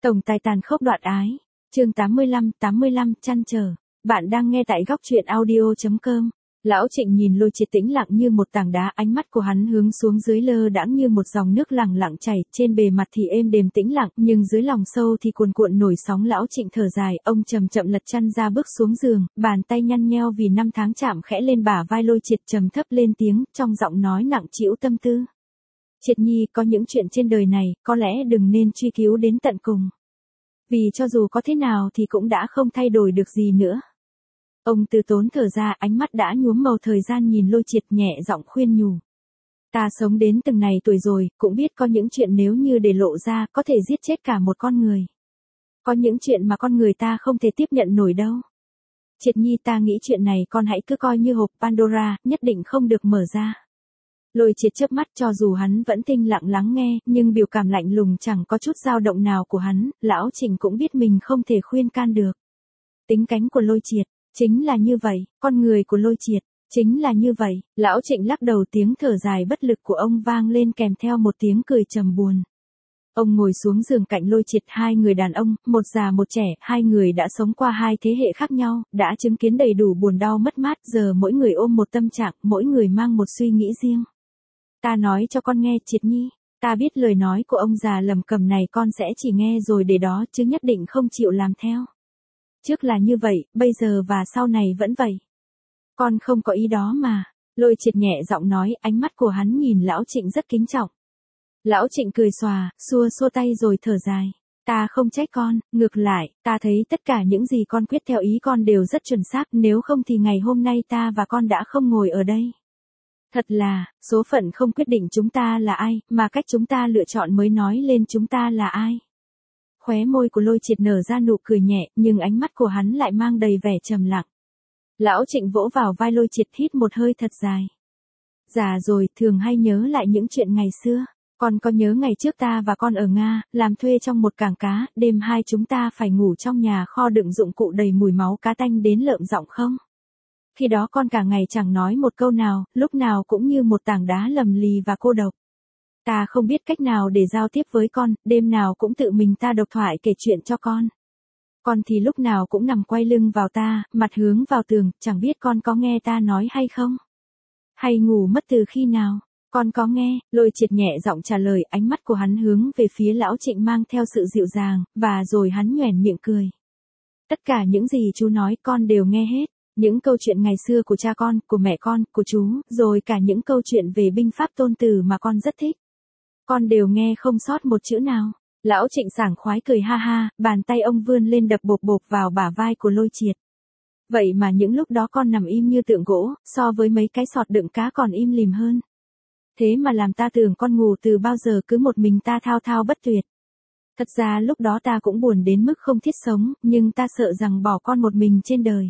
Tổng tài tàn khốc đoạn ái. Chương 85 trăn trở. Bạn đang nghe tại góc truyện audio.com. Lão Trịnh nhìn Lôi Triệt tĩnh lặng như một tảng đá, ánh mắt của hắn hướng xuống dưới lơ đãng như một dòng nước lặng lặng chảy, trên bề mặt thì êm đềm tĩnh lặng, nhưng dưới lòng sâu thì cuồn cuộn nổi sóng. Lão Trịnh thở dài, ông chậm chậm lật chăn ra bước xuống giường, bàn tay nhăn nheo vì năm tháng chạm khẽ lên bả vai Lôi Triệt, trầm thấp lên tiếng, trong giọng nói nặng trĩu tâm tư. Triệt nhi, có những chuyện trên đời này, có lẽ đừng nên truy cứu đến tận cùng. Vì cho dù có thế nào thì cũng đã không thay đổi được gì nữa. Ông từ tốn thở ra, ánh mắt đã nhuốm màu thời gian nhìn Lôi Triệt, nhẹ giọng khuyên nhủ. Ta sống đến từng này tuổi rồi, cũng biết có những chuyện nếu như để lộ ra, có thể giết chết cả một con người. Có những chuyện mà con người ta không thể tiếp nhận nổi đâu. Triệt nhi, ta nghĩ chuyện này con hãy cứ coi như hộp Pandora, nhất định không được mở ra. Lôi Triệt chớp mắt, cho dù hắn vẫn thinh lặng lắng nghe, nhưng biểu cảm lạnh lùng chẳng có chút dao động nào của hắn, Lão Trịnh cũng biết mình không thể khuyên can được. Tính cánh của Lôi Triệt, chính là như vậy, con người của Lôi Triệt, chính là như vậy. Lão Trịnh lắc đầu, tiếng thở dài bất lực của ông vang lên kèm theo một tiếng cười trầm buồn. Ông ngồi xuống giường cạnh Lôi Triệt, hai người đàn ông, một già một trẻ, hai người đã sống qua hai thế hệ khác nhau, đã chứng kiến đầy đủ buồn đau mất mát, giờ mỗi người ôm một tâm trạng, mỗi người mang một suy nghĩ riêng. Ta nói cho con nghe, Triệt nhi, ta biết lời nói của ông già lầm cầm này con sẽ chỉ nghe rồi để đó chứ nhất định không chịu làm theo. Trước là như vậy, bây giờ và sau này vẫn vậy. Con không có ý đó mà. Lôi Triệt nhẹ giọng nói, ánh mắt của hắn nhìn Lão Trịnh rất kính trọng. Lão Trịnh cười xòa, xua xua tay rồi thở dài. Ta không trách con, ngược lại, ta thấy tất cả những gì con quyết theo ý con đều rất chuẩn xác, nếu không thì ngày hôm nay ta và con đã không ngồi ở đây. Thật là, số phận không quyết định chúng ta là ai, mà cách chúng ta lựa chọn mới nói lên chúng ta là ai. Khóe môi của Lôi Triệt nở ra nụ cười nhẹ, nhưng ánh mắt của hắn lại mang đầy vẻ trầm lặng. Lão Trịnh vỗ vào vai Lôi Triệt, hít một hơi thật dài. Già rồi, thường hay nhớ lại những chuyện ngày xưa. Con có nhớ ngày trước ta và con ở Nga, làm thuê trong một cảng cá, đêm hai chúng ta phải ngủ trong nhà kho đựng dụng cụ đầy mùi máu cá tanh đến lợm giọng không? Khi đó con cả ngày chẳng nói một câu nào, lúc nào cũng như một tảng đá lầm lì và cô độc. Ta không biết cách nào để giao tiếp với con, đêm nào cũng tự mình ta độc thoại kể chuyện cho con. Con thì lúc nào cũng nằm quay lưng vào ta, mặt hướng vào tường, chẳng biết con có nghe ta nói hay không? Hay ngủ mất từ khi nào? Con có nghe? Lôi Triệt nhẹ giọng trả lời, ánh mắt của hắn hướng về phía Lão Trịnh mang theo sự dịu dàng, và rồi hắn nhoẻn miệng cười. Tất cả những gì chú nói con đều nghe hết. Những câu chuyện ngày xưa của cha con, của mẹ con, của chú, rồi cả những câu chuyện về binh pháp Tôn Tử mà con rất thích. Con đều nghe không sót một chữ nào. Lão Trịnh sảng khoái cười ha ha, bàn tay ông vươn lên đập bộp bộp vào bả vai của Lôi Triệt. Vậy mà những lúc đó con nằm im như tượng gỗ, so với mấy cái sọt đựng cá còn im lìm hơn. Thế mà làm ta tưởng con ngủ từ bao giờ, cứ một mình ta thao thao bất tuyệt. Thật ra lúc đó ta cũng buồn đến mức không thiết sống, nhưng ta sợ rằng bỏ con một mình trên đời.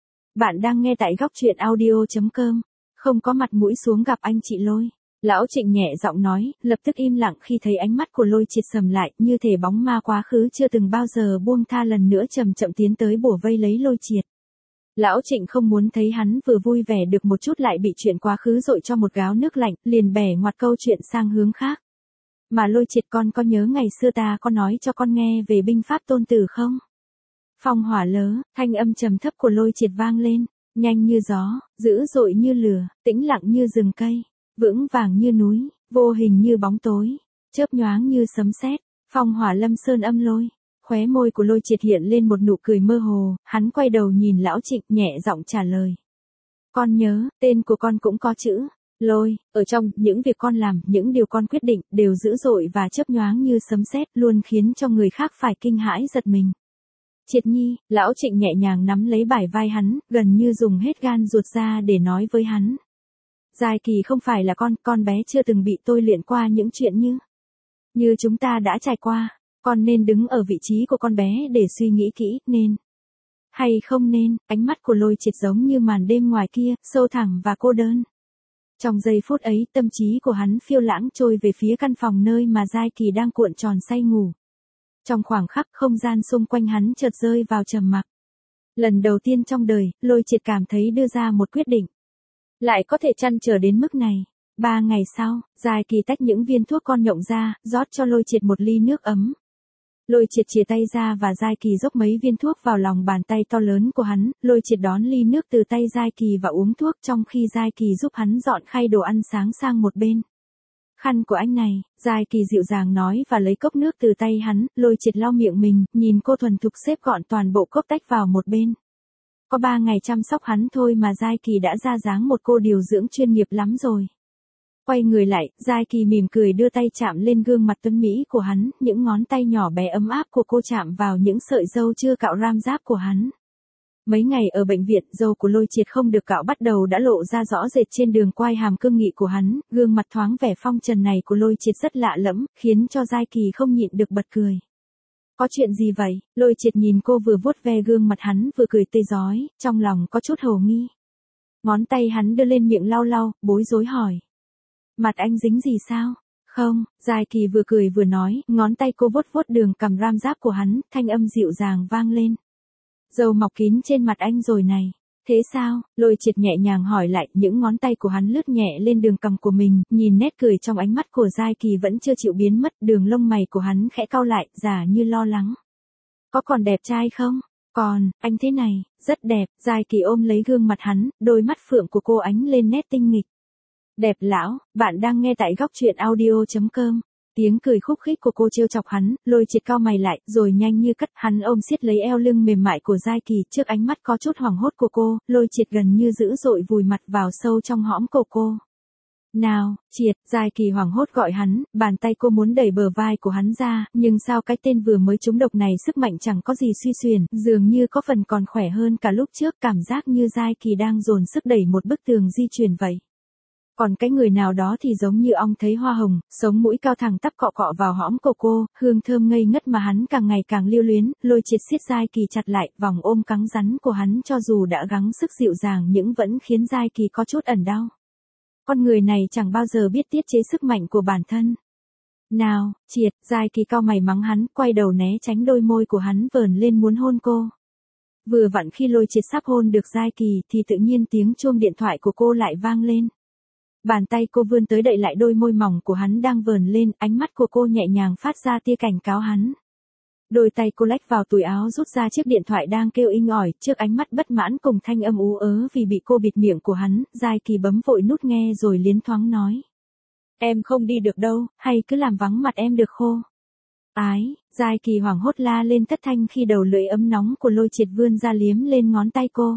Bạn đang nghe tại góc truyện audio.com. Không có mặt mũi xuống gặp anh chị Lôi. Lão Trịnh nhẹ giọng nói, lập tức im lặng khi thấy ánh mắt của Lôi Triệt sầm lại, như thể bóng ma quá khứ chưa từng bao giờ buông tha lần nữa chậm chậm tiến tới bủa vây lấy Lôi Triệt. Lão Trịnh không muốn thấy hắn vừa vui vẻ được một chút lại bị chuyện quá khứ dội cho một gáo nước lạnh, liền bẻ ngoặt câu chuyện sang hướng khác. Mà Lôi Triệt, con có nhớ ngày xưa ta có nói cho con nghe về binh pháp Tôn Tử không? Phong hỏa lớ, thanh âm trầm thấp của Lôi Triệt vang lên, nhanh như gió, dữ dội như lửa, tĩnh lặng như rừng cây, vững vàng như núi, vô hình như bóng tối, chớp nhoáng như sấm sét. Phong hỏa lâm sơn âm lôi. Khóe môi của Lôi Triệt hiện lên một nụ cười mơ hồ, hắn quay đầu nhìn Lão Trịnh, nhẹ giọng trả lời. Con nhớ, tên của con cũng có chữ Lôi, ở trong những việc con làm, những điều con quyết định, đều dữ dội và chớp nhoáng như sấm sét, luôn khiến cho người khác phải kinh hãi giật mình. Triệt nhi, Lão Trịnh nhẹ nhàng nắm lấy bả vai hắn, gần như dùng hết gan ruột ra để nói với hắn. Giai Kỳ không phải là con bé chưa từng bị tôi luyện qua những chuyện như chúng ta đã trải qua. Con nên đứng ở vị trí của con bé để suy nghĩ kỹ, nên hay không nên. Ánh mắt của Lôi Triệt giống như màn đêm ngoài kia, sâu thẳm và cô đơn. Trong giây phút ấy, tâm trí của hắn phiêu lãng trôi về phía căn phòng nơi mà Giai Kỳ đang cuộn tròn say ngủ. Trong khoảng khắc, không gian xung quanh hắn chợt rơi vào trầm mặc. Lần đầu tiên trong đời, Lôi Triệt cảm thấy đưa ra một quyết định. Lại có thể trăn trở đến mức này. 3 ngày sau, Giai Kỳ tách những viên thuốc con nhộng ra, rót cho Lôi Triệt một ly nước ấm. Lôi Triệt chìa tay ra và Giai Kỳ dốc mấy viên thuốc vào lòng bàn tay to lớn của hắn, Lôi Triệt đón ly nước từ tay Giai Kỳ và uống thuốc trong khi Giai Kỳ giúp hắn dọn khay đồ ăn sáng sang một bên. Khăn của anh này, Giai Kỳ dịu dàng nói và lấy cốc nước từ tay hắn, Lôi Triệt lau miệng mình, nhìn cô thuần thục xếp gọn toàn bộ cốc tách vào một bên. Có 3 ngày chăm sóc hắn thôi mà Giai Kỳ đã ra dáng một cô điều dưỡng chuyên nghiệp lắm rồi. Quay người lại, Giai Kỳ mỉm cười đưa tay chạm lên gương mặt tuấn mỹ của hắn, những ngón tay nhỏ bé ấm áp của cô chạm vào những sợi râu chưa cạo ram giáp của hắn. Mấy ngày ở bệnh viện, râu của Lôi Triệt không được cạo bắt đầu đã lộ ra rõ rệt trên đường quai hàm cương nghị của hắn, gương mặt thoáng vẻ phong trần này của Lôi Triệt rất lạ lẫm, khiến cho Giai Kỳ không nhịn được bật cười. Có chuyện gì vậy? Lôi Triệt nhìn cô vừa vuốt ve gương mặt hắn vừa cười tươi rói, trong lòng có chút hồ nghi. Ngón tay hắn đưa lên miệng lau lau, bối rối hỏi. Mặt anh dính gì sao? Không, Giai Kỳ vừa cười vừa nói, ngón tay cô vuốt vuốt đường cằm ram giáp của hắn, thanh âm dịu dàng vang lên. Râu mọc kín trên mặt anh rồi này. Thế sao? Lôi Triệt nhẹ nhàng hỏi lại, những ngón tay của hắn lướt nhẹ lên đường cằm của mình, nhìn nét cười trong ánh mắt của Giai Kỳ vẫn chưa chịu biến mất, đường lông mày của hắn khẽ cau lại, giả như lo lắng. Có còn đẹp trai không? Còn, anh thế này, rất đẹp, Giai Kỳ ôm lấy gương mặt hắn, đôi mắt phượng của cô ánh lên nét tinh nghịch. Đẹp lão, bạn đang nghe tại góc truyện audio.com. Tiếng cười khúc khích của cô trêu chọc hắn, Lôi Triệt cau mày lại, rồi nhanh như cắt, hắn ôm siết lấy eo lưng mềm mại của Giai Kỳ, trước ánh mắt có chút hoảng hốt của cô, Lôi Triệt gần như dữ dội vùi mặt vào sâu trong hõm cổ cô. Nào, Triệt, Giai Kỳ hoảng hốt gọi hắn, bàn tay cô muốn đẩy bờ vai của hắn ra, nhưng sao cái tên vừa mới trúng độc này sức mạnh chẳng có gì suy xuyển, dường như có phần còn khỏe hơn cả lúc trước, cảm giác như Giai Kỳ đang dồn sức đẩy một bức tường di chuyển vậy. Còn cái người nào đó thì giống như ong thấy hoa hồng, sống mũi cao thẳng tắp cọ cọ vào hõm cổ cô, hương thơm ngây ngất mà hắn càng ngày càng lưu luyến, Lôi Triệt siết Giai Kỳ chặt lại, vòng ôm cứng rắn của hắn cho dù đã gắng sức dịu dàng nhưng vẫn khiến Giai Kỳ có chút ẩn đau. Con người này chẳng bao giờ biết tiết chế sức mạnh của bản thân. Nào, Triệt, Giai Kỳ cau mày mắng hắn, quay đầu né tránh đôi môi của hắn vờn lên muốn hôn cô. Vừa vặn khi Lôi Triệt sắp hôn được Giai Kỳ thì tự nhiên tiếng chuông điện thoại của cô lại vang lên. Bàn tay cô vươn tới đậy lại đôi môi mỏng của hắn đang vờn lên, ánh mắt của cô nhẹ nhàng phát ra tia cảnh cáo hắn. Đôi tay cô lách vào túi áo rút ra chiếc điện thoại đang kêu inh ỏi, trước ánh mắt bất mãn cùng thanh âm ú ớ vì bị cô bịt miệng của hắn, Giai Kỳ bấm vội nút nghe rồi liến thoáng nói. Em không đi được đâu, hay cứ làm vắng mặt em được khô. Ái, Giai Kỳ hoảng hốt la lên thất thanh khi đầu lưỡi ấm nóng của Lôi Triệt vươn ra liếm lên ngón tay cô.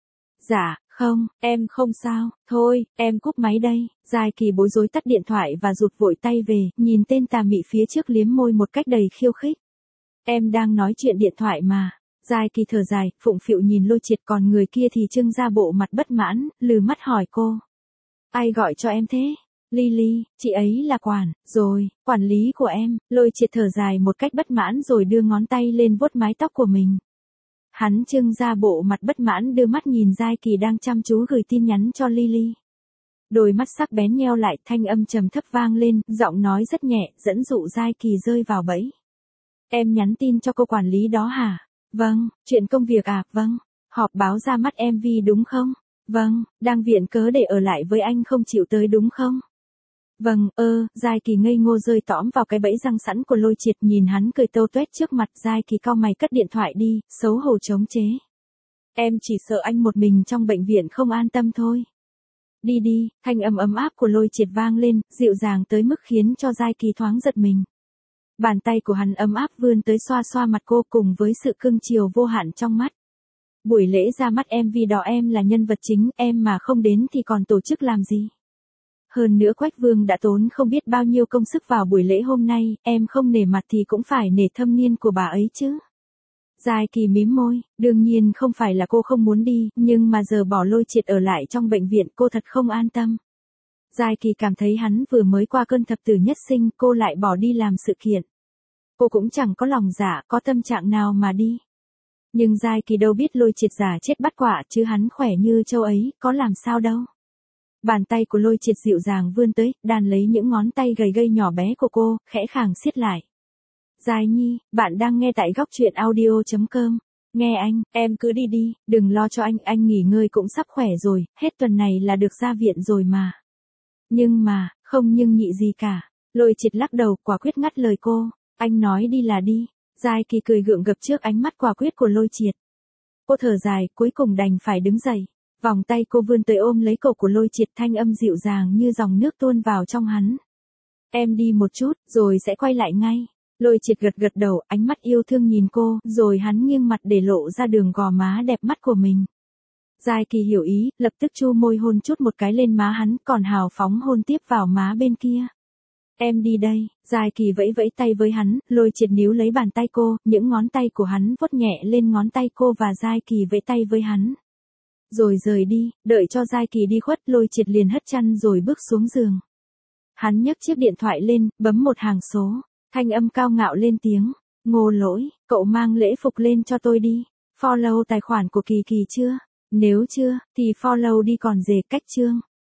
Dạ, không, em không sao, thôi, em cúp máy đây. Giai Kỳ bối rối tắt điện thoại và rụt vội tay về, nhìn tên tà mị phía trước liếm môi một cách đầy khiêu khích. Em đang nói chuyện điện thoại mà. Giai Kỳ thở dài, phụng phịu nhìn Lôi Triệt, còn người kia thì trưng ra bộ mặt bất mãn, lừ mắt hỏi cô. Ai gọi cho em thế? Lily, chị ấy là quản lý của em. Lôi Triệt thở dài một cách bất mãn rồi đưa ngón tay lên vuốt mái tóc của mình. Hắn trưng ra bộ mặt bất mãn đưa mắt nhìn Giai Kỳ đang chăm chú gửi tin nhắn cho Lily. Đôi mắt sắc bén nheo lại, thanh âm trầm thấp vang lên, giọng nói rất nhẹ, dẫn dụ Giai Kỳ rơi vào bẫy. Em nhắn tin cho cô quản lý đó hả? Vâng, chuyện công việc à? Vâng. Họp báo ra mắt MV đúng không? Vâng, đang viện cớ để ở lại với anh không chịu tới đúng không? Vâng, Giai Kỳ ngây ngô rơi tõm vào cái bẫy răng sẵn của Lôi Triệt, nhìn hắn cười tâu tuét trước mặt, Giai Kỳ cau mày cất điện thoại đi, xấu hổ chống chế. Em chỉ sợ anh một mình trong bệnh viện không an tâm thôi. Đi đi, thanh âm ấm áp của Lôi Triệt vang lên, dịu dàng tới mức khiến cho Giai Kỳ thoáng giật mình. Bàn tay của hắn ấm áp vươn tới xoa xoa mặt cô cùng với sự cưng chiều vô hạn trong mắt. Buổi lễ ra mắt MV đó em là nhân vật chính, em mà không đến thì còn tổ chức làm gì? Hơn nữa Quách Vương đã tốn không biết bao nhiêu công sức vào buổi lễ hôm nay, em không nể mặt thì cũng phải nể thâm niên của bà ấy chứ. Giai Kỳ mím môi, đương nhiên không phải là cô không muốn đi, nhưng mà giờ bỏ Lôi Triệt ở lại trong bệnh viện cô thật không an tâm. Giai Kỳ cảm thấy hắn vừa mới qua cơn thập tử nhất sinh, cô lại bỏ đi làm sự kiện. Cô cũng chẳng có lòng dạ, có tâm trạng nào mà đi. Nhưng Giai Kỳ đâu biết Lôi Triệt giả chết bắt quả chứ hắn khỏe như châu ấy, có làm sao đâu. Bàn tay của Lôi Triệt dịu dàng vươn tới, đàn lấy những ngón tay gầy gầy nhỏ bé của cô, khẽ khàng siết lại. Giai Nhi, bạn đang nghe tại góc truyện audio.com. Nghe anh, em cứ đi đi, đừng lo cho anh nghỉ ngơi cũng sắp khỏe rồi, hết tuần này là được ra viện rồi mà. Nhưng mà, không nhưng nhị gì cả. Lôi Triệt lắc đầu, quả quyết ngắt lời cô. Anh nói đi là đi. Giai Kỳ cười gượng gập trước ánh mắt quả quyết của Lôi Triệt. Cô thở dài, cuối cùng đành phải đứng dậy. Vòng tay cô vươn tới ôm lấy cổ của Lôi Triệt, thanh âm dịu dàng như dòng nước tuôn vào trong hắn. Em đi một chút, rồi sẽ quay lại ngay. Lôi Triệt gật gật đầu, ánh mắt yêu thương nhìn cô, rồi hắn nghiêng mặt để lộ ra đường gò má đẹp mắt của mình. Giai Kỳ hiểu ý, lập tức chu môi hôn chút một cái lên má hắn, còn hào phóng hôn tiếp vào má bên kia. Em đi đây. Giai Kỳ vẫy vẫy tay với hắn, Lôi Triệt níu lấy bàn tay cô, những ngón tay của hắn vuốt nhẹ lên ngón tay cô và Giai Kỳ vẫy tay với hắn. Rồi rời đi, đợi cho Giai Kỳ đi khuất, Lôi Triệt liền hất chăn rồi bước xuống giường. Hắn nhấc chiếc điện thoại lên, bấm một hàng số, thanh âm cao ngạo lên tiếng. Ngô Lỗi, cậu mang lễ phục lên cho tôi đi. Follow tài khoản của Kỳ Kỳ chưa? Nếu chưa, thì follow đi còn dề cách chương.